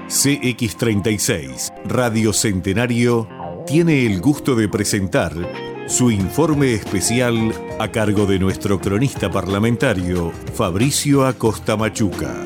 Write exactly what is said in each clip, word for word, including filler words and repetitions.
C X treinta y seis, Radio Centenario, tiene el gusto de presentar su informe especial a cargo de nuestro cronista parlamentario, Fabricio Acosta Machuca.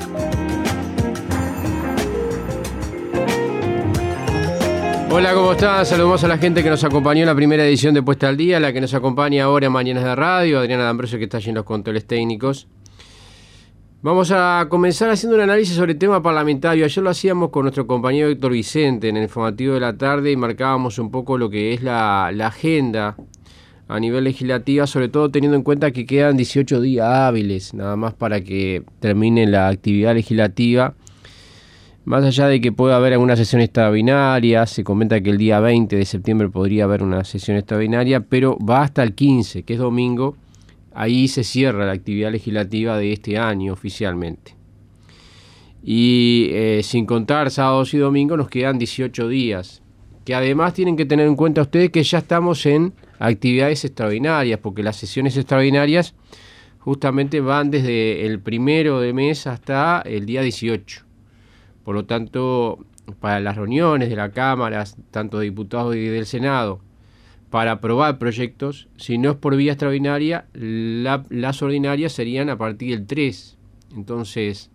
Hola, ¿cómo están? Saludamos a la gente que nos acompañó en la primera edición de Puesta al Día, la que nos acompaña ahora en Mañanas de Radio, Adriana D'Ambrosio, que está allí en los controles técnicos. Vamos a comenzar haciendo un análisis sobre el tema parlamentario. Ayer lo hacíamos con nuestro compañero Héctor Vicente en el informativo de la tarde y marcábamos un poco lo que es la, la agenda a nivel legislativa, sobre todo teniendo en cuenta que quedan dieciocho días hábiles nada más para que termine la actividad legislativa. Más allá de que pueda haber alguna sesión extraordinaria, se comenta que el día veinte de septiembre podría haber una sesión extraordinaria, pero va hasta el quince, que es domingo. Ahí se cierra la actividad legislativa de este año oficialmente. Y eh, sin contar sábados y domingos nos quedan dieciocho días, que además tienen que tener en cuenta ustedes que ya estamos en actividades extraordinarias, porque las sesiones extraordinarias justamente van desde el primero de mes hasta el día dieciocho. Por lo tanto, para las reuniones de la Cámara, tanto de diputados y del Senado, para aprobar proyectos, si no es por vía extraordinaria, la, las ordinarias serían a partir del tres. Entonces,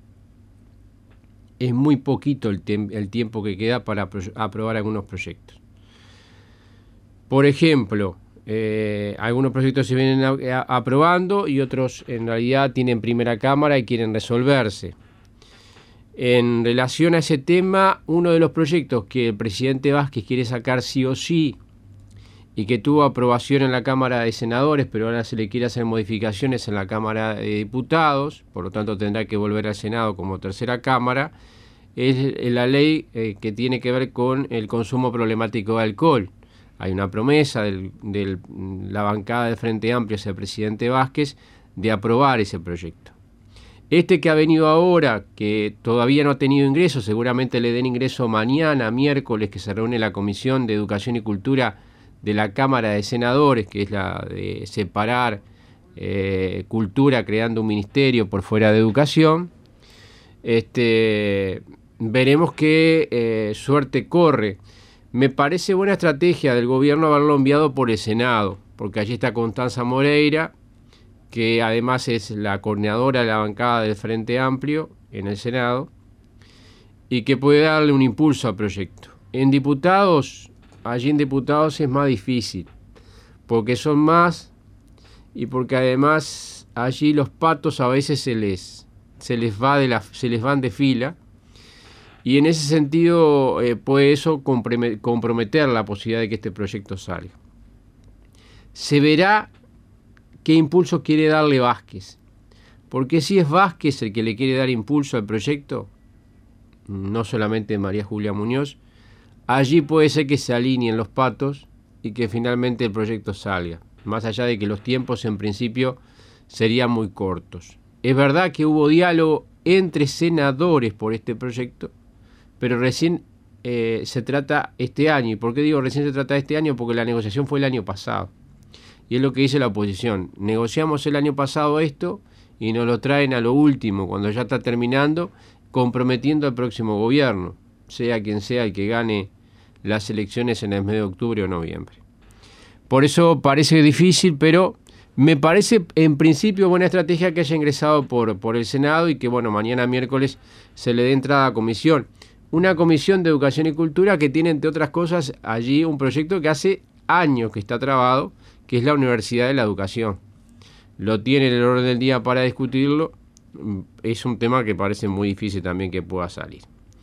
es muy poquito el, tem- el tiempo que queda para pro- aprobar algunos proyectos. Por ejemplo, eh, algunos proyectos se vienen a- a- aprobando y otros en realidad tienen primera cámara y quieren resolverse. En relación a ese tema, uno de los proyectos que el presidente Vázquez quiere sacar sí o sí y que tuvo aprobación en la Cámara de Senadores, pero ahora se le quiere hacer modificaciones en la Cámara de Diputados, por lo tanto tendrá que volver al Senado como tercera Cámara, es la ley eh, que tiene que ver con el consumo problemático de alcohol. Hay una promesa de la bancada del Frente Amplio hacia el presidente Vázquez de aprobar ese proyecto. Este que ha venido ahora, que todavía no ha tenido ingreso, seguramente le den ingreso mañana, miércoles, que se reúne la Comisión de Educación y Cultura de la Cámara de Senadores, que es la de separar eh, cultura creando un ministerio por fuera de educación. Este, veremos qué eh, suerte corre. Me parece buena estrategia del gobierno haberlo enviado por el Senado, porque allí está Constanza Moreira, que además es la coordinadora de la bancada del Frente Amplio en el Senado, y que puede darle un impulso al proyecto. En diputados, allí en diputados es más difícil, porque son más, y porque además allí los patos a veces se les, se les, va de la, se les van de fila, y en ese sentido eh, puede eso comprometer la posibilidad de que este proyecto salga. Se verá qué impulso quiere darle Vázquez, porque si es Vázquez el que le quiere dar impulso al proyecto, no solamente María Julia Muñoz, allí puede ser que se alineen los patos y que finalmente el proyecto salga, más allá de que los tiempos en principio serían muy cortos. Es verdad que hubo diálogo entre senadores por este proyecto, pero recién eh, se trata este año. ¿Y por qué digo recién se trata este año? Porque la negociación fue el año pasado. Y es lo que dice la oposición. Negociamos el año pasado esto y nos lo traen a lo último, cuando ya está terminando, comprometiendo al próximo gobierno, sea quien sea el que gane las elecciones en el mes de octubre o noviembre. Por eso parece difícil, pero me parece en principio buena estrategia que haya ingresado por, por el Senado y que, bueno, mañana miércoles se le dé entrada a comisión. Una comisión de Educación y Cultura que tiene, entre otras cosas, allí un proyecto que hace años que está trabado, que es la Universidad de la Educación. Lo tiene en el orden del día para discutirlo. Es un tema que parece muy difícil también que pueda salir.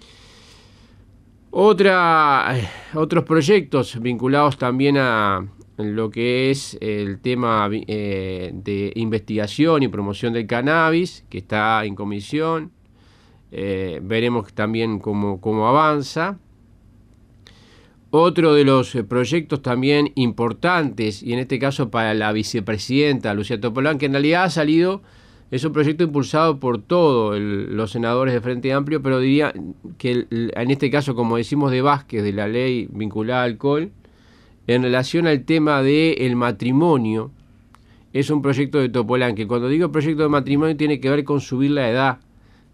Otra, otros proyectos vinculados también a lo que es el tema eh, de investigación y promoción del cannabis, que está en comisión. Eh, veremos también cómo, cómo avanza. Otro de los proyectos también importantes, y en este caso para la vicepresidenta Lucía Topolán, que en realidad ha salido, es un proyecto impulsado por todos los senadores de Frente Amplio, pero diría que el, en este caso, como decimos de Vázquez, de la ley vinculada al alcohol, en relación al tema del matrimonio, es un proyecto de Topolán, que cuando digo proyecto de matrimonio tiene que ver con subir la edad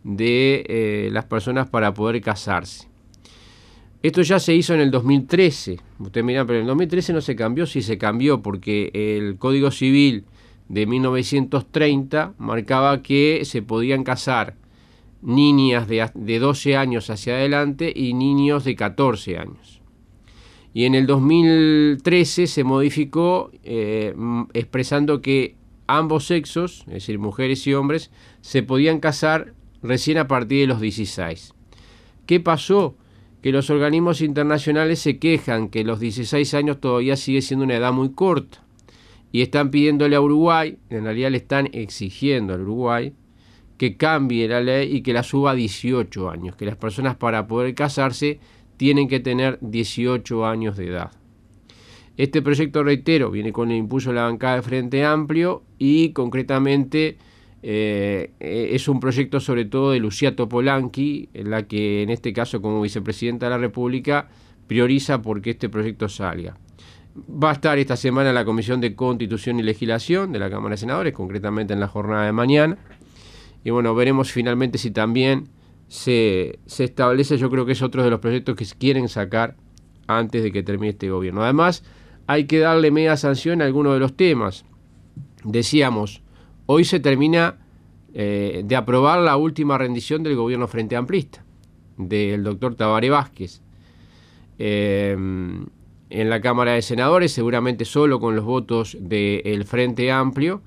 de eh, las personas para poder casarse. Esto ya se hizo en el dos mil trece. Ustedes miran, pero en el dos mil trece no se cambió. Sí se cambió, porque el Código Civil de mil novecientos treinta marcaba que se podían casar niñas de, de doce años hacia adelante y niños de catorce años. Y en el dos mil trece se modificó eh, expresando que ambos sexos, es decir, mujeres y hombres, se podían casar recién a partir de los dieciséis. ¿Qué pasó? Que los organismos internacionales se quejan que los dieciséis años todavía sigue siendo una edad muy corta y están pidiéndole a Uruguay, en realidad le están exigiendo al Uruguay, que cambie la ley y que la suba a dieciocho años, que las personas para poder casarse tienen que tener dieciocho años de edad. Este proyecto, reitero, viene con el impulso de la bancada de Frente Amplio y concretamente eh, es un proyecto sobre todo de Lucía Topolanqui, en la que en este caso como vicepresidenta de la República prioriza porque este proyecto salga. Va a estar esta semana en la Comisión de Constitución y Legislación de la Cámara de Senadores, concretamente en la jornada de mañana. Y bueno, veremos finalmente si también se, se establece, yo creo que es otro de los proyectos que quieren sacar antes de que termine este gobierno. Además, hay que darle media sanción a algunos de los temas. Decíamos, hoy se termina eh, de aprobar la última rendición del gobierno Frente Amplista, del doctor Tabaré Vázquez. Eh, en la Cámara de Senadores, seguramente solo con los votos del Frente Amplio,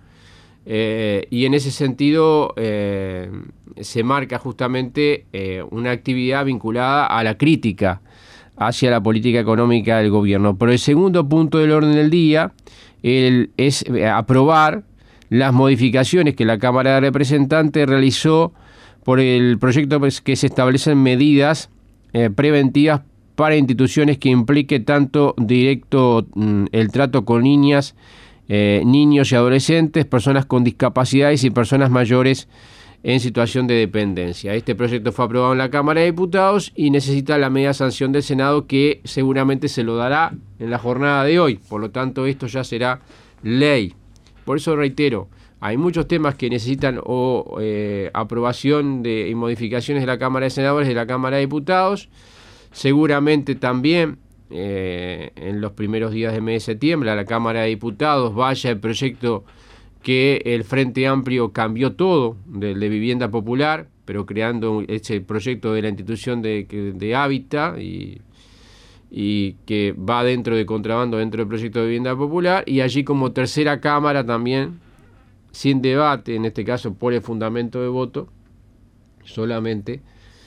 eh, y en ese sentido eh, se marca justamente eh, una actividad vinculada a la crítica hacia la política económica del gobierno. Pero el segundo punto del orden del día el, es aprobar las modificaciones que la Cámara de Representantes realizó por el proyecto que se establecen medidas eh, preventivas para instituciones que implique tanto directo mm, el trato con niñas, eh, niños y adolescentes, personas con discapacidades y personas mayores en situación de dependencia. Este proyecto fue aprobado en la Cámara de Diputados y necesita la media sanción del Senado, que seguramente se lo dará en la jornada de hoy. Por lo tanto, esto ya será ley. Por eso reitero, hay muchos temas que necesitan o eh, aprobación de, y modificaciones de la Cámara de Senadores, de la Cámara de Diputados. Seguramente también eh, en los primeros días del mes de septiembre a la Cámara de Diputados vaya el proyecto que el Frente Amplio cambió todo de, de vivienda popular, pero creando ese proyecto de la institución de, de hábitat y, y que va dentro de contrabando dentro del proyecto de vivienda popular, y allí como tercera Cámara también, sin debate, en este caso por el fundamento de voto solamente,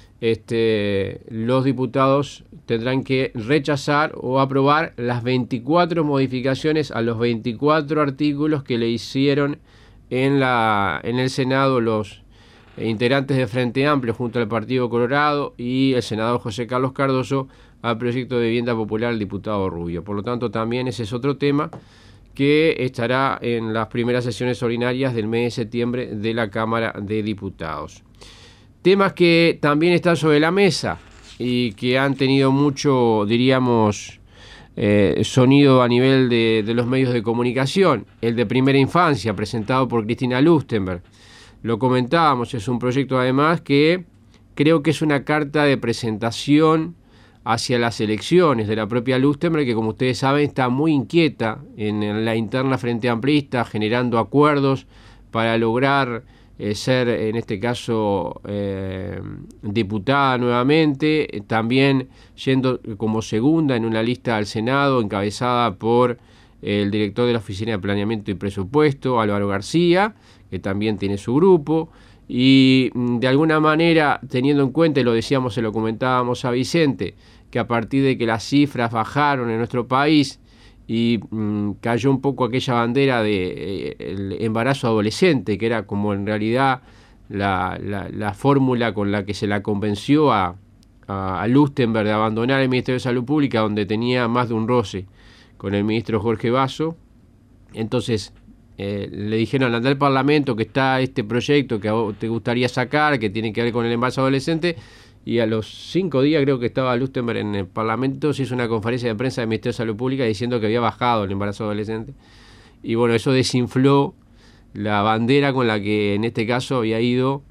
Este, los diputados tendrán que rechazar o aprobar las veinticuatro modificaciones a los veinticuatro artículos que le hicieron en, la, en el Senado los integrantes de Frente Amplio junto al Partido Colorado y el senador José Carlos Cardoso al proyecto de vivienda popular del diputado Rubio. Por lo tanto, también ese es otro tema que estará en las primeras sesiones ordinarias del mes de septiembre de la Cámara de Diputados. Temas que también están sobre la mesa y que han tenido mucho, diríamos, eh, sonido a nivel de, de los medios de comunicación. El de primera infancia, presentado por Cristina Lustenberg. Lo comentábamos, es un proyecto además que creo que es una carta de presentación hacia las elecciones de la propia Lustenberg, que como ustedes saben está muy inquieta en, en la interna Frente Amplista, generando acuerdos para lograr Eh, ser en este caso eh, diputada nuevamente, eh, también yendo como segunda en una lista al Senado encabezada por eh, el director de la Oficina de Planeamiento y Presupuesto, Álvaro García, que también tiene su grupo, y de alguna manera, teniendo en cuenta, y lo decíamos, se lo comentábamos a Vicente, que a partir de que las cifras bajaron en nuestro país y mmm, cayó un poco aquella bandera de eh, el embarazo adolescente, que era como en realidad la, la, la fórmula con la que se la convenció a, a, a Lustenberg de abandonar el Ministerio de Salud Pública, donde tenía más de un roce con el ministro Jorge Basso. Entonces eh, le dijeron, anda al Parlamento que está este proyecto que a vos te gustaría sacar, que tiene que ver con el embarazo adolescente. Y a los cinco días creo que estaba Lustenberg en el Parlamento, se hizo una conferencia de prensa del Ministerio de Salud Pública diciendo que había bajado el embarazo adolescente. Y bueno, eso desinfló la bandera con la que en este caso había ido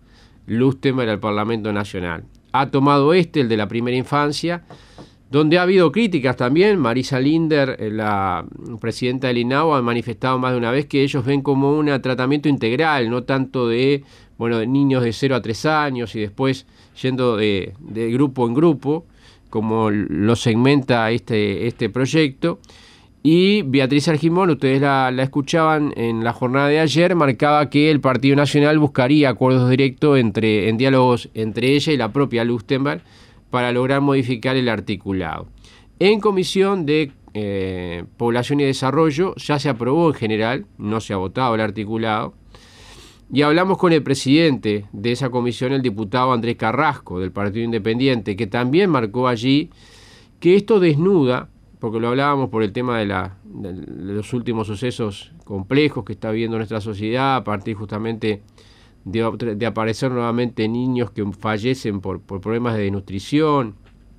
Lustenberg al Parlamento Nacional. Ha tomado este, el de la primera infancia, donde ha habido críticas también. Marisa Linder, la presidenta del INAO, ha manifestado más de una vez que ellos ven como un tratamiento integral, no tanto de, bueno, de niños de cero a tres años y después yendo de, de grupo en grupo, como lo segmenta este, este proyecto. Y Beatriz Argimón, ustedes la, la escuchaban en la jornada de ayer, marcaba que el Partido Nacional buscaría acuerdos directos entre, en diálogos entre ella y la propia Lustenberg para lograr modificar el articulado. En Comisión de eh, Población y Desarrollo ya se aprobó en general, no se ha votado el articulado, y hablamos con el presidente de esa comisión, el diputado Andrés Carrasco, del Partido Independiente, que también marcó allí que esto desnuda, porque lo hablábamos por el tema de, la, de los últimos sucesos complejos que está viviendo nuestra sociedad, a partir justamente de, de aparecer nuevamente niños que fallecen por, por problemas de desnutrición.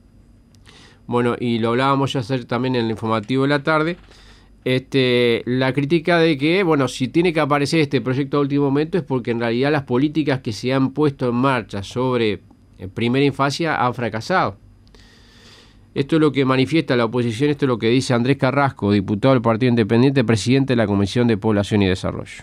Bueno, y lo hablábamos ya ayer también en el informativo de la tarde, este, la crítica de que, bueno, si tiene que aparecer este proyecto a último momento es porque en realidad las políticas que se han puesto en marcha sobre primera infancia han fracasado. Esto es lo que manifiesta la oposición, esto es lo que dice Andrés Carrasco, diputado del Partido Independiente, presidente de la Comisión de Población y Desarrollo.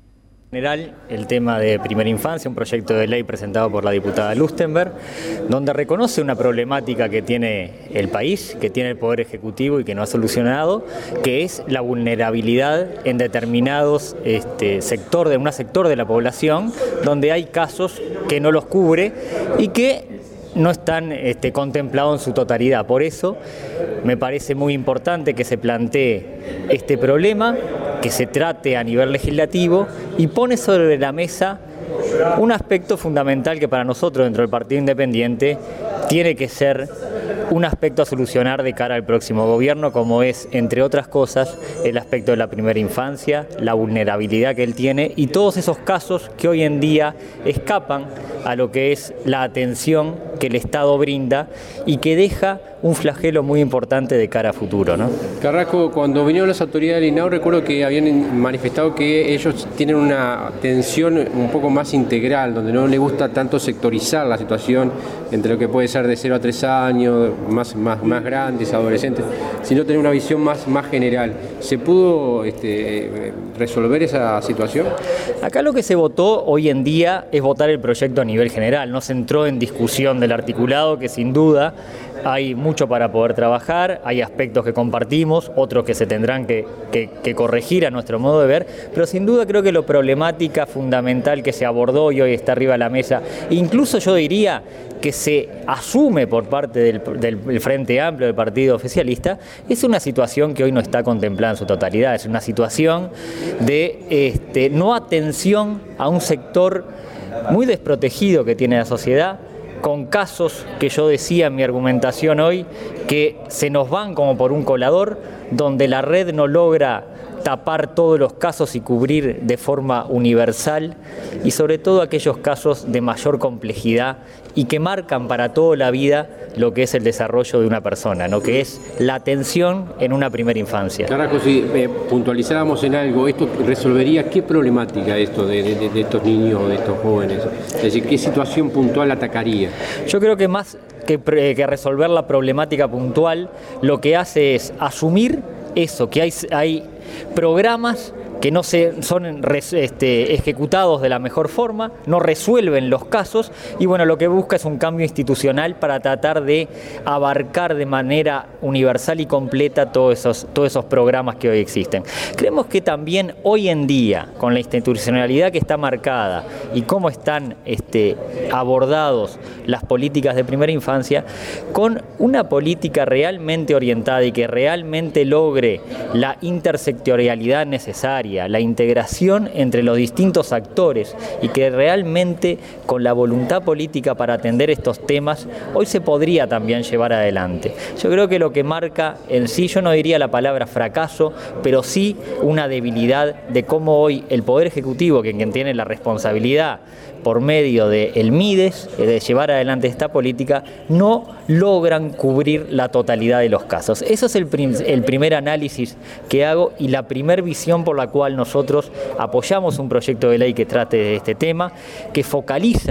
En general, el tema de primera infancia, un proyecto de ley presentado por la diputada Lustenberg, donde reconoce una problemática que tiene el país, que tiene el Poder Ejecutivo y que no ha solucionado, que es la vulnerabilidad en determinados este, sector de, un sector de la población, donde hay casos que no los cubre y que no están este, contemplados en su totalidad. Por eso me parece muy importante que se plantee este problema, que se trate a nivel legislativo y pone sobre la mesa un aspecto fundamental que para nosotros dentro del Partido Independiente tiene que ser un aspecto a solucionar de cara al próximo gobierno, como es, entre otras cosas, el aspecto de la primera infancia, la vulnerabilidad que él tiene y todos esos casos que hoy en día escapan a lo que es la atención que el Estado brinda y que deja un flagelo muy importante de cara a futuro, ¿no? Carrasco, cuando vinieron las autoridades del INAO, recuerdo que habían manifestado que ellos tienen una atención un poco más integral, donde no les gusta tanto sectorizar la situación entre lo que puede ser de cero a tres años, más, más, más grandes, adolescentes, sino tener una visión más, más general. ¿Se pudo este, resolver esa situación? Acá lo que se votó hoy en día es votar el proyecto a nivel general, no se entró en discusión del articulado, que sin duda hay mucho para poder trabajar, hay aspectos que compartimos, otros que se tendrán que, que, que corregir a nuestro modo de ver, pero sin duda creo que la problemática fundamental que se abordó y hoy está arriba de la mesa, incluso yo diría que se asume por parte del, del, del Frente Amplio, del Partido Oficialista, es una situación que hoy no está contemplada en su totalidad, es una situación de este, no atención a un sector muy desprotegido que tiene la sociedad, con casos que yo decía en mi argumentación hoy, que se nos van como por un colador, donde la red no logra tapar todos los casos y cubrir de forma universal, y sobre todo aquellos casos de mayor complejidad y que marcan para toda la vida lo que es el desarrollo de una persona, ¿no? Que es la atención en una primera infancia. Carrasco, si eh, puntualizáramos en algo, ¿esto resolvería qué problemática esto de, de, de estos niños, de estos jóvenes? Es decir, ¿qué situación puntual atacaría? Yo creo que más que, que resolver la problemática puntual, lo que hace es asumir eso, que hay, hay programas que no se, son este, ejecutados de la mejor forma, no resuelven los casos y bueno, lo que busca es un cambio institucional para tratar de abarcar de manera universal y completa todos esos, todos esos programas que hoy existen. Creemos que también hoy en día, con la institucionalidad que está marcada y cómo están este, abordados las políticas de primera infancia, con una política realmente orientada y que realmente logre la intersectorialidad necesaria, la integración entre los distintos actores y que realmente con la voluntad política para atender estos temas hoy se podría también llevar adelante. Yo creo que lo que marca en sí, yo no diría la palabra fracaso, pero sí una debilidad de cómo hoy el Poder Ejecutivo, que quien tiene la responsabilidad por medio del MIDES, de llevar adelante esta política, no logran cubrir la totalidad de los casos. Eso es el, prim el primer análisis que hago y la primer visión por la cual nosotros apoyamos un proyecto de ley que trate de este tema, que focaliza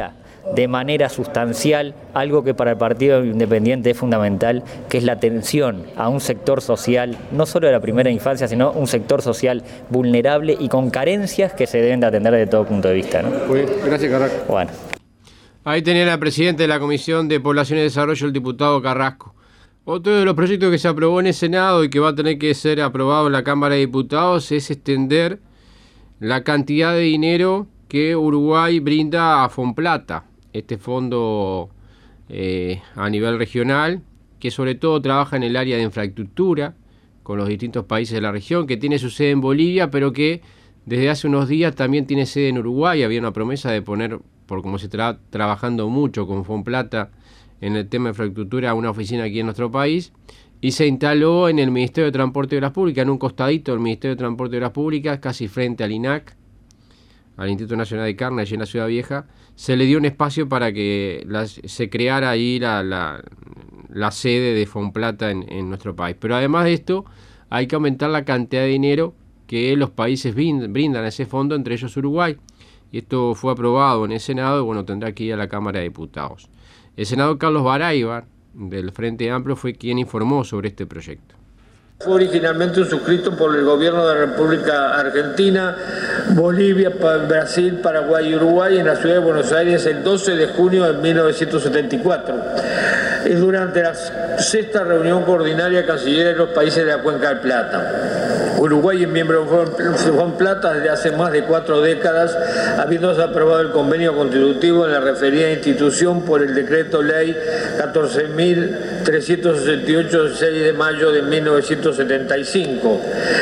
de manera sustancial algo que para el Partido Independiente es fundamental, que es la atención a un sector social, no solo de la primera infancia, sino un sector social vulnerable y con carencias que se deben de atender desde todo punto de vista, ¿no? Pues, gracias, Carrasco. Bueno. Ahí tenía al presidente de la Comisión de Población y Desarrollo, el diputado Carrasco. Otro de los proyectos que se aprobó en el Senado y que va a tener que ser aprobado en la Cámara de Diputados es extender la cantidad de dinero que Uruguay brinda a Fonplata, este fondo eh, a nivel regional, que sobre todo trabaja en el área de infraestructura con los distintos países de la región, que tiene su sede en Bolivia, pero que desde hace unos días también tiene sede en Uruguay. Había una promesa de poner, por como se está trabajando mucho con Fonplata en el tema de infraestructura, una oficina aquí en nuestro país, y se instaló en el Ministerio de Transporte y Obras Públicas, en un costadito del Ministerio de Transporte y Obras Públicas, casi frente al I N A C, al Instituto Nacional de Carne, allí en la Ciudad Vieja. Se le dio un espacio para que la, se creara ahí la, la, la sede de Fonplata en, en nuestro país. Pero además de esto, hay que aumentar la cantidad de dinero que los países brindan a ese fondo, entre ellos Uruguay. Y esto fue aprobado en el Senado y bueno, tendrá que ir a la Cámara de Diputados. El senador Carlos Baraybar, del Frente Amplio, fue quien informó sobre este proyecto. Fue originalmente suscrito por el gobierno de la República Argentina, Bolivia, Brasil, Paraguay y Uruguay en la ciudad de Buenos Aires el doce de junio de mil novecientos setenta y cuatro. Es durante la sexta reunión coordinaria de cancilleres de los países de la Cuenca del Plata. Uruguay es miembro de Fonplata desde hace más de cuatro décadas, habiéndose aprobado el convenio constitutivo en la referida institución por el decreto ley catorce mil trescientos sesenta y ocho del seis de mayo de mil novecientos setenta y cinco.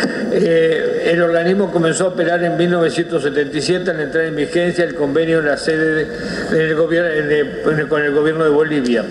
Eh, el organismo comenzó a operar en mil novecientos setenta y siete al entrar en vigencia el convenio en la sede de, en el gobierno, en el, en el, con el gobierno de Bolivia.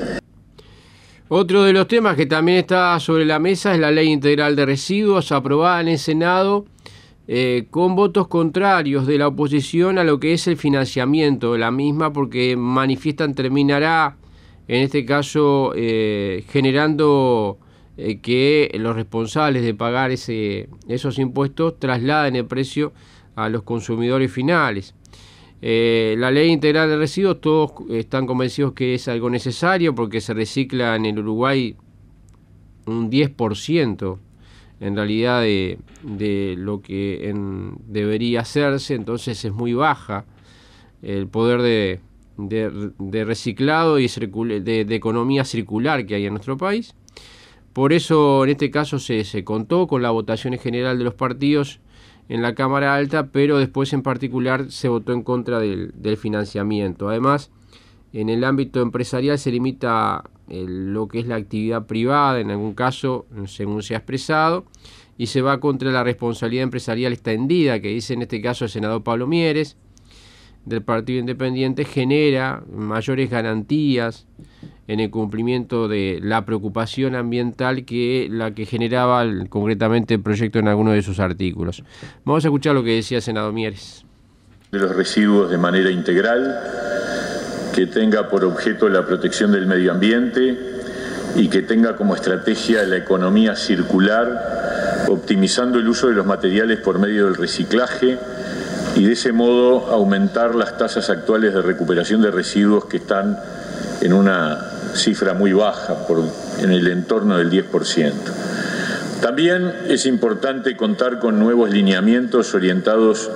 Otro de los temas que también está sobre la mesa es la Ley Integral de Residuos, aprobada en el Senado eh, con votos contrarios de la oposición a lo que es el financiamiento de la misma, porque manifiestan terminará, en este caso, eh, generando eh, que los responsables de pagar ese, esos impuestos trasladen el precio a los consumidores finales. Eh, la Ley Integral de Residuos, todos están convencidos que es algo necesario porque se recicla en el Uruguay un diez por ciento en realidad de, de lo que en, debería hacerse, entonces es muy baja el poder de, de, de reciclado y de, de economía circular que hay en nuestro país. Por eso en este caso se, se contó con la votación en general de los partidos en la Cámara Alta, pero después en particular se votó en contra del, del financiamiento. Además, en el ámbito empresarial se limita el, lo que es la actividad privada, en algún caso, según se ha expresado, y se va contra la responsabilidad empresarial extendida, que dice en este caso el senador Pablo Mieres, del Partido Independiente, genera mayores garantías en el cumplimiento de la preocupación ambiental que la que generaba el, concretamente el proyecto en alguno de sus artículos. Vamos a escuchar lo que decía el senador Mieres. De los residuos de manera integral, que tenga por objeto la protección del medio ambiente y que tenga como estrategia la economía circular, optimizando el uso de los materiales por medio del reciclaje y de ese modo aumentar las tasas actuales de recuperación de residuos que están en una cifra muy baja, por, en el entorno del diez por ciento. También es importante contar con nuevos lineamientos orientados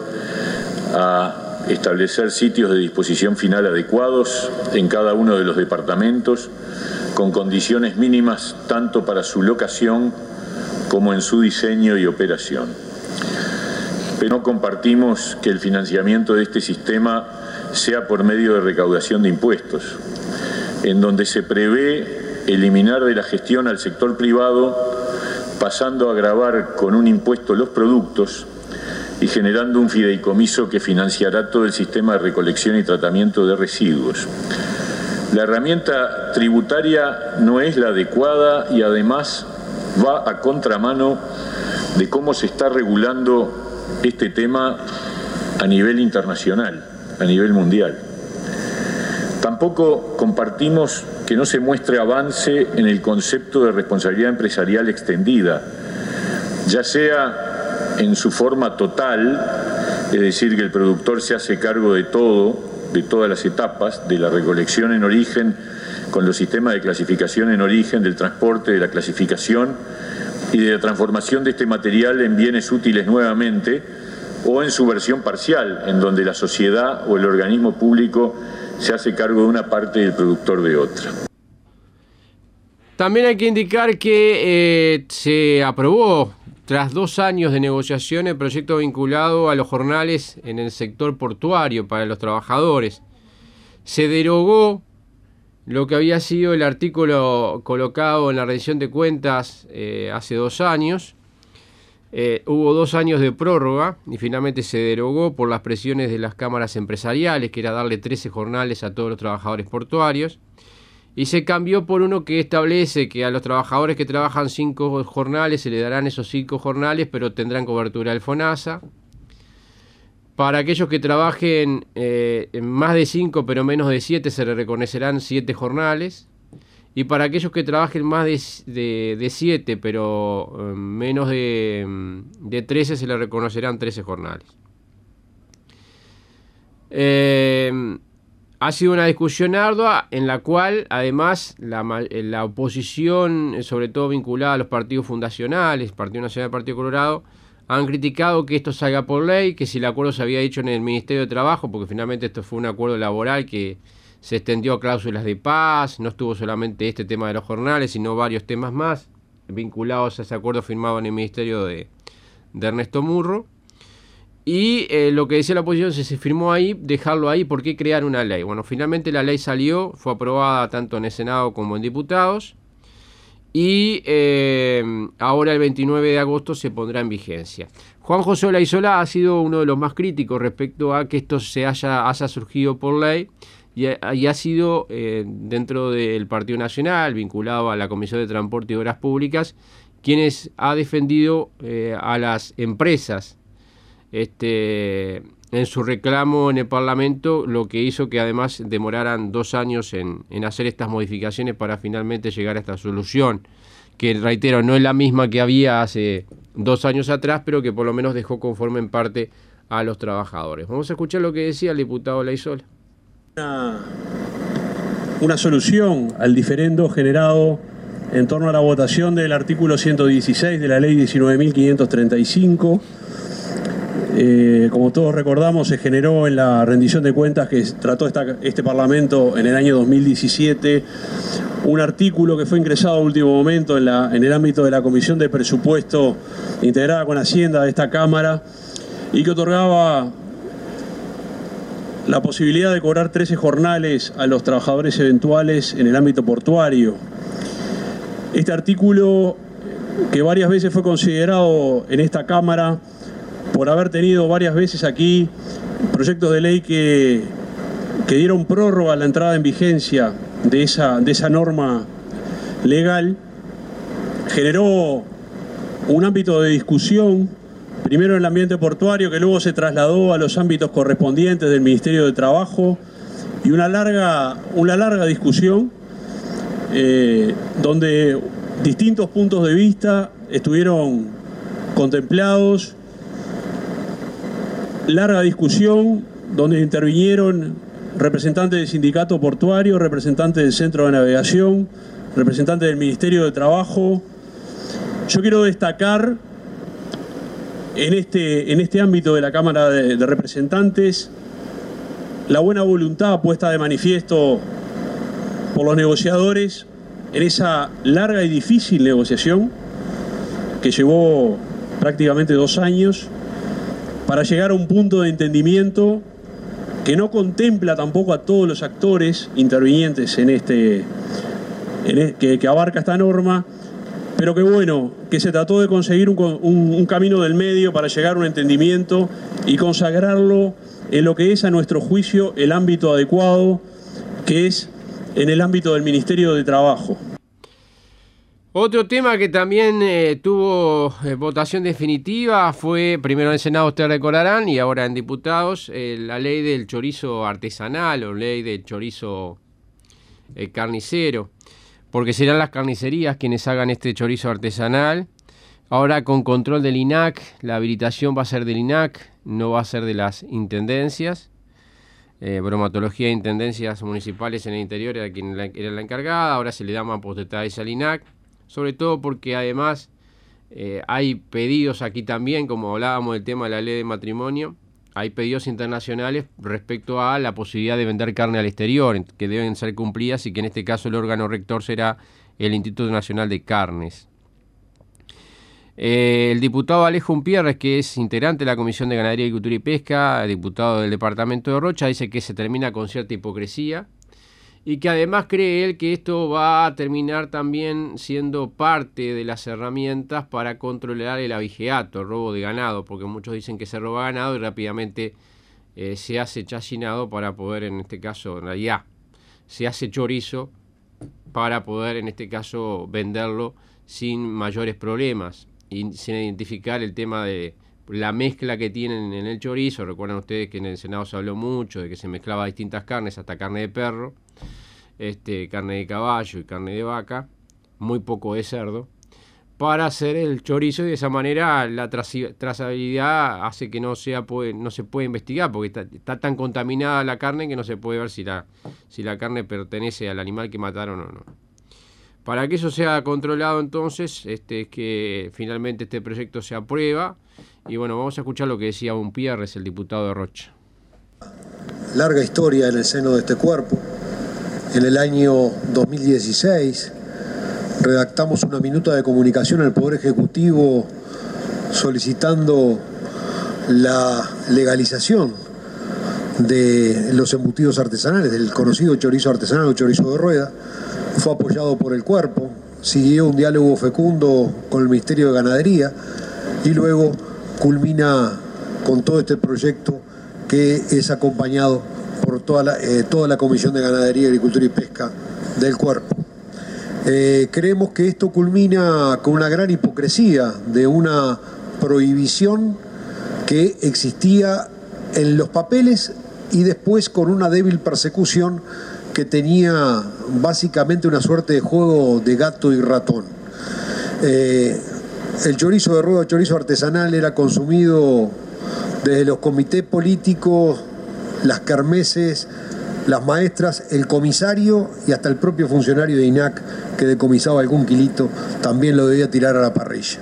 a establecer sitios de disposición final adecuados en cada uno de los departamentos, con condiciones mínimas tanto para su locación como en su diseño y operación. Pero no compartimos que el financiamiento de este sistema sea por medio de recaudación de impuestos, en donde se prevé eliminar de la gestión al sector privado, pasando a gravar con un impuesto los productos y generando un fideicomiso que financiará todo el sistema de recolección y tratamiento de residuos. La herramienta tributaria no es la adecuada y además va a contramano de cómo se está regulando este tema a nivel internacional, a nivel mundial. Tampoco compartimos que no se muestre avance en el concepto de responsabilidad empresarial extendida, ya sea en su forma total, es decir, que el productor se hace cargo de todo, de todas las etapas, de la recolección en origen, con los sistemas de clasificación en origen, del transporte, de la clasificación y de la transformación de este material en bienes útiles nuevamente, o en su versión parcial, en donde la sociedad o el organismo público se hace cargo de una parte y el productor de otra. También hay que indicar que eh, se aprobó, tras dos años de negociación, el proyecto vinculado a los jornales en el sector portuario para los trabajadores. Se derogó lo que había sido el artículo colocado en la rendición de cuentas eh, hace dos años. Eh, hubo dos años de prórroga y finalmente se derogó por las presiones de las cámaras empresariales, que era darle trece jornales a todos los trabajadores portuarios, y se cambió por uno que establece que a los trabajadores que trabajan cinco jornales se le darán esos cinco jornales, pero tendrán cobertura del FONASA. Para aquellos que trabajen eh, en más de cinco pero menos de siete se les reconocerán siete jornales. Y para aquellos que trabajen más de, de, de siete, pero eh, menos de, de trece, se les reconocerán trece jornales. Eh, ha sido una discusión ardua en la cual, además, la, la oposición, sobre todo vinculada a los partidos fundacionales, Partido Nacional y Partido Colorado, han criticado que esto salga por ley, que si el acuerdo se había hecho en el Ministerio de Trabajo, porque finalmente esto fue un acuerdo laboral que se extendió a cláusulas de paz, no estuvo solamente este tema de los jornales, sino varios temas más vinculados a ese acuerdo firmado en el Ministerio de, de Ernesto Murro. Y eh, lo que decía la oposición, si se firmó ahí, dejarlo ahí, ¿por qué crear una ley? Bueno, finalmente la ley salió, fue aprobada tanto en el Senado como en diputados, y eh, ahora el veintinueve de agosto se pondrá en vigencia. Juan José Olaizola ha sido uno de los más críticos respecto a que esto se haya, haya surgido por ley, y ha, y ha sido eh, dentro del Partido Nacional, vinculado a la Comisión de Transporte y Obras Públicas, quienes ha defendido eh, a las empresas este, en su reclamo en el Parlamento, lo que hizo que además demoraran dos años en, en hacer estas modificaciones para finalmente llegar a esta solución, que reitero, no es la misma que había hace dos años atrás, pero que por lo menos dejó conforme en parte a los trabajadores. Vamos a escuchar lo que decía el diputado Olaizola. Una, una solución al diferendo generado en torno a la votación del artículo ciento dieciséis de la ley diecinueve mil quinientos treinta y cinco. Eh, como todos recordamos, se generó en la rendición de cuentas que trató esta, este Parlamento en el año dos mil diecisiete un artículo que fue ingresado a último momento en, la, en el ámbito de la Comisión de Presupuesto integrada con Hacienda de esta Cámara, y que otorgaba la posibilidad de cobrar trece jornales a los trabajadores eventuales en el ámbito portuario. Este artículo, que varias veces fue considerado en esta Cámara por haber tenido varias veces aquí proyectos de ley que, que dieron prórroga a la entrada en vigencia de esa, de esa norma legal, generó un ámbito de discusión, primero en el ambiente portuario, que luego se trasladó a los ámbitos correspondientes del Ministerio de Trabajo, y una larga, una larga discusión eh, donde distintos puntos de vista estuvieron contemplados, larga discusión donde intervinieron representantes del sindicato portuario, representantes del Centro de Navegación, representantes del Ministerio de Trabajo. Yo quiero destacar en este, en este ámbito de la Cámara de, de Representantes la buena voluntad puesta de manifiesto por los negociadores en esa larga y difícil negociación que llevó prácticamente dos años para llegar a un punto de entendimiento que no contempla tampoco a todos los actores intervinientes en este, en el, que, que abarca esta norma, pero que bueno, que se trató de conseguir un, un, un camino del medio para llegar a un entendimiento y consagrarlo en lo que es, a nuestro juicio, el ámbito adecuado, que es en el ámbito del Ministerio de Trabajo. Otro tema que también eh, tuvo eh, votación definitiva fue, primero en el Senado, ustedes recordarán, y ahora en diputados, eh, la ley del chorizo artesanal o ley del chorizo eh, carnicero, porque serán las carnicerías quienes hagan este chorizo artesanal. Ahora con control del I N A C, la habilitación va a ser del I N A C, no va a ser de las intendencias. eh, bromatología de intendencias municipales en el interior era quien la, era la encargada, ahora se le da más potestades al I N A C, sobre todo porque además eh, hay pedidos aquí también, como hablábamos del tema de la ley de matrimonio, hay pedidos internacionales respecto a la posibilidad de vender carne al exterior, que deben ser cumplidas y que en este caso el órgano rector será el Instituto Nacional de Carnes. Eh, el diputado Alejo Umpierres, que es integrante de la Comisión de Ganadería, Agricultura y Pesca, diputado del departamento de Rocha, dice que se termina con cierta hipocresía y que además cree él que esto va a terminar también siendo parte de las herramientas para controlar el abigeato, el robo de ganado, porque muchos dicen que se roba ganado y rápidamente eh, se hace chacinado para poder, en este caso, en realidad, se hace chorizo para poder, en este caso, venderlo sin mayores problemas y sin identificar el tema de la mezcla que tienen en el chorizo. Recuerdan ustedes que en el Senado se habló mucho de que se mezclaba distintas carnes, hasta carne de perro, este, carne de caballo y carne de vaca, muy poco de cerdo, para hacer el chorizo, y de esa manera la trazabilidad hace que no, sea, puede, no se puede investigar, porque está, está tan contaminada la carne que no se puede ver si la, si la carne pertenece al animal que mataron o no. Para que eso sea controlado, entonces, este, es que finalmente este proyecto se aprueba. Y bueno, vamos a escuchar lo que decía Umpierres, el diputado de Rocha. Larga historia en el seno de este cuerpo. En el año dos mil dieciséis redactamos una minuta de comunicación al Poder Ejecutivo solicitando la legalización de los embutidos artesanales, del conocido chorizo artesanal o chorizo de rueda. Fue apoyado por el cuerpo, siguió un diálogo fecundo con el Ministerio de Ganadería y luego culmina con todo este proyecto que es acompañado por toda la, eh, toda la Comisión de Ganadería, Agricultura y Pesca del cuerpo. Eh, creemos que esto culmina con una gran hipocresía de una prohibición que existía en los papeles y después con una débil persecución que tenía básicamente una suerte de juego de gato y ratón. Eh, el chorizo de rueda, el chorizo artesanal, era consumido desde los comités políticos, las kermeses, las maestras, el comisario y hasta el propio funcionario de I N A C que decomisaba algún kilito también lo debía tirar a la parrilla.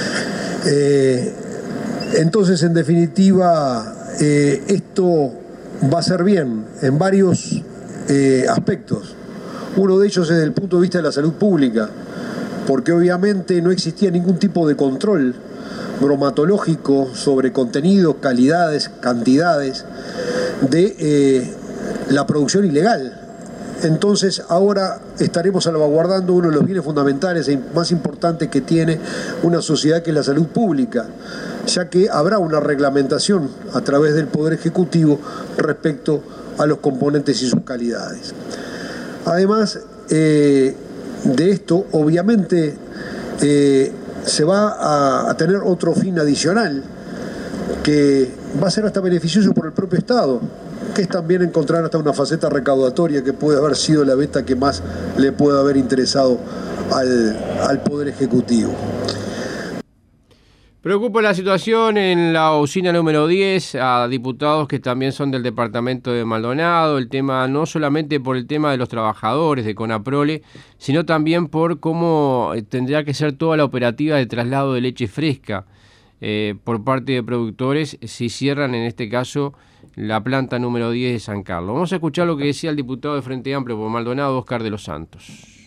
Eh, entonces, en definitiva, eh, esto va a ser bien en varios Eh, aspectos. Uno de ellos es desde el punto de vista de la salud pública, porque obviamente no existía ningún tipo de control bromatológico sobre contenidos, calidades, cantidades de eh, la producción ilegal. Entonces ahora estaremos salvaguardando uno de los bienes fundamentales e más importantes que tiene una sociedad, que es la salud pública, ya que habrá una reglamentación a través del Poder Ejecutivo respecto a los componentes y sus calidades. Además eh, de esto, obviamente eh, se va a, a tener otro fin adicional que va a ser hasta beneficioso por el propio Estado, que es también encontrar hasta una faceta recaudatoria que puede haber sido la beta que más le puede haber interesado al, al Poder Ejecutivo. Preocupa la situación en la usina número diez, a diputados que también son del departamento de Maldonado, el tema no solamente por el tema de los trabajadores de Conaprole, sino también por cómo tendría que ser toda la operativa de traslado de leche fresca eh, por parte de productores si cierran en este caso la planta número diez de San Carlos. Vamos a escuchar lo que decía el diputado de Frente Amplio por Maldonado, Oscar de los Santos.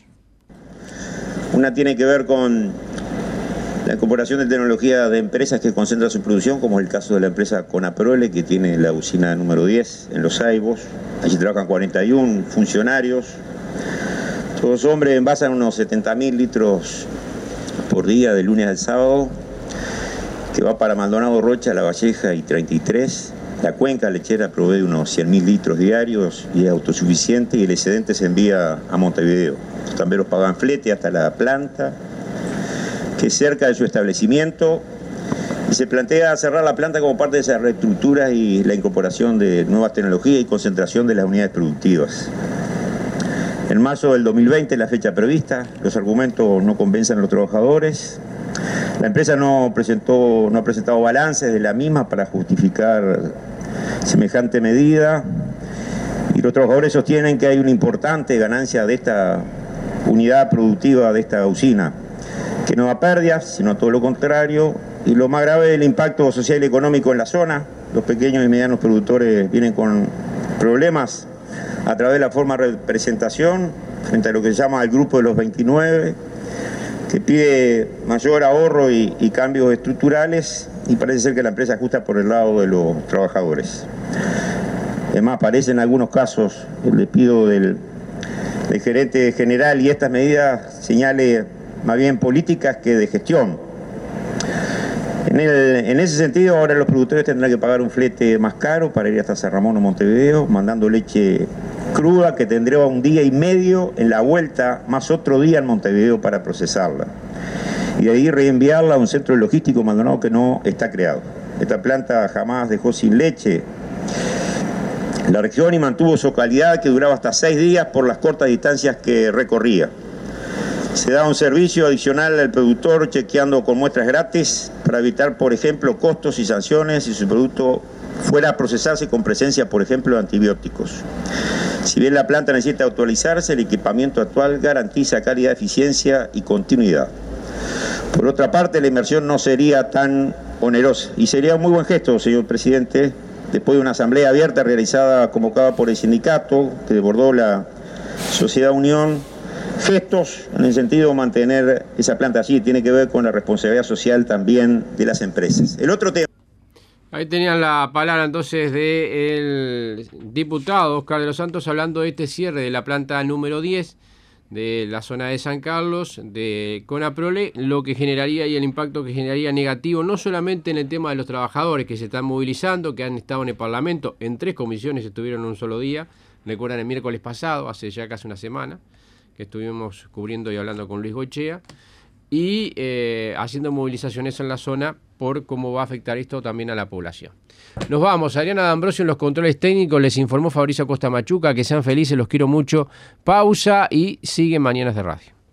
Una tiene que ver con la incorporación de tecnología de empresas que concentran su producción, como es el caso de la empresa Conaprole, que tiene la usina número diez en Los Saibos. Allí trabajan cuarenta y uno funcionarios, todos hombres, envasan unos setenta mil litros por día de lunes al sábado, que va para Maldonado, Rocha, La Valleja y treinta y tres. La cuenca lechera provee unos cien mil litros diarios y es autosuficiente, y el excedente se envía a Montevideo. Los tamberos pagan flete hasta la planta, que es cerca de su establecimiento, y se plantea cerrar la planta como parte de esa reestructura y la incorporación de nuevas tecnologías y concentración de las unidades productivas. En marzo del dos mil veinte, la fecha prevista, los argumentos no convencen a los trabajadores. La empresa no presentó, no ha presentado balances de la misma para justificar semejante medida, Los trabajadores sostienen que hay una importante ganancia de esta unidad productiva, de esta usina, que no da pérdidas, sino todo lo contrario, y lo más grave es el impacto social y económico en la zona. Los pequeños y medianos productores vienen con problemas a través de la forma de representación frente a lo que se llama el grupo de los veintinueve, que pide mayor ahorro y, y cambios estructurales, y parece ser que la empresa ajusta por el lado de los trabajadores. Además, aparece en algunos casos el despido del, del gerente general, y estas medidas señale más bien políticas que de gestión. En, el, en ese sentido, ahora los productores tendrán que pagar un flete más caro para ir hasta San Ramón o Montevideo, mandando leche cruda que tendría un día y medio en la vuelta, más otro día en Montevideo para procesarla. Y de ahí reenviarla a un centro logístico en Maldonado que no está creado. Esta planta jamás dejó sin leche la región y mantuvo su calidad, que duraba hasta seis días por las cortas distancias que recorría. Se da un servicio adicional al productor chequeando con muestras gratis para evitar, por ejemplo, costos y sanciones si su producto fuera a procesarse con presencia, por ejemplo, de antibióticos. Si bien la planta necesita actualizarse, el equipamiento actual garantiza calidad, eficiencia y continuidad. Por otra parte, la inversión no sería tan onerosa y sería un muy buen gesto, señor presidente, después de una asamblea abierta realizada, convocada por el sindicato, que desbordó la Sociedad Unión. Gestos en el sentido de mantener esa planta allí tiene que ver con la responsabilidad social también de las empresas. El otro tema... Ahí tenían la palabra entonces del diputado Oscar de los Santos hablando de este cierre de la planta número diez de la zona de San Carlos, de Conaprole, lo que generaría y el impacto que generaría negativo, no solamente en el tema de los trabajadores que se están movilizando, que han estado en el Parlamento, en tres comisiones estuvieron en un solo día, recuerdan el miércoles pasado, hace ya casi una semana, que estuvimos cubriendo y hablando con Luis Goichea, y eh, haciendo movilizaciones en la zona por cómo va a afectar esto también a la población. Nos vamos. Adriana D'Ambrosio en los controles técnicos, les informó Fabricio Costa Machuca, que sean felices, los quiero mucho. Pausa y siguen Mañanas de Radio.